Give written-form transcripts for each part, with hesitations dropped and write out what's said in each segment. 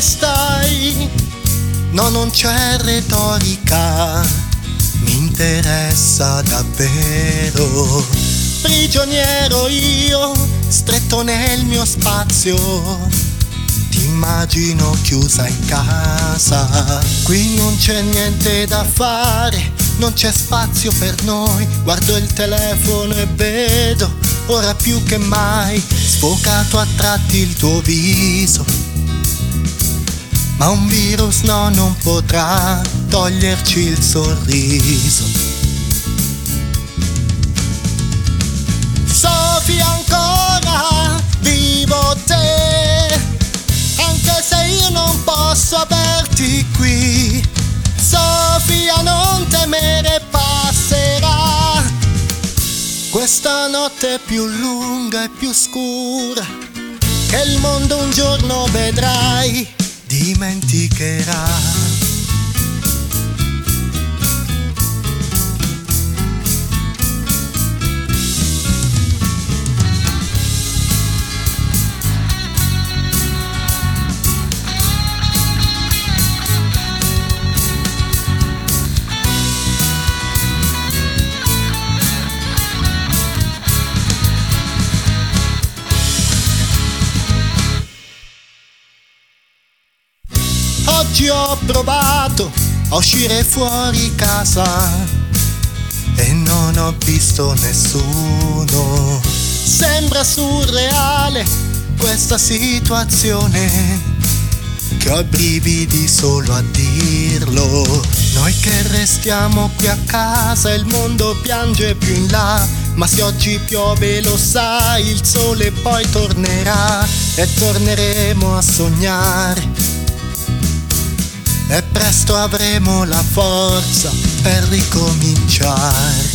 stai? No, non c'è retorica, mi interessa davvero. Prigioniero io, stretto nel mio spazio, ti immagino chiusa in casa. Qui non c'è niente da fare, non c'è spazio per noi. Guardo il telefono e vedo, ora più che mai, sfocato a tratti il tuo viso. Ma un virus no, non potrà toglierci il sorriso. Sofia, ancora vivo te, anche se io non posso averti qui. Sofia, non temere, passerà. Questa notte è più lunga e più scura, che il mondo un giorno vedrai, dimenticherà. Oggi ho provato a uscire fuori casa e non ho visto nessuno. Sembra surreale questa situazione, che ho i brividi solo a dirlo. Noi che restiamo qui a casa, il mondo piange più in là. Ma se oggi piove lo sai, il sole poi tornerà e torneremo a sognare. E presto avremo la forza per ricominciare.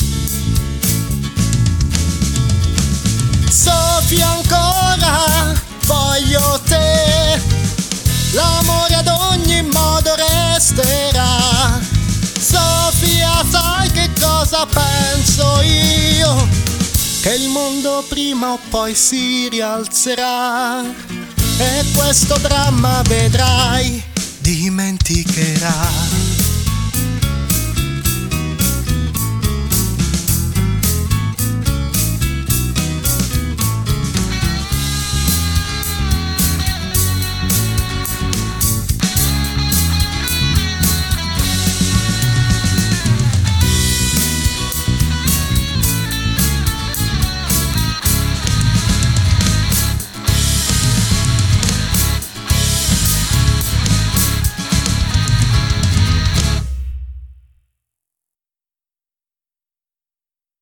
Sofia, ancora voglio te, l'amore ad ogni modo resterà. Sofia, sai che cosa penso io? Che il mondo prima o poi si rialzerà e questo dramma vedrai, dimenticherà.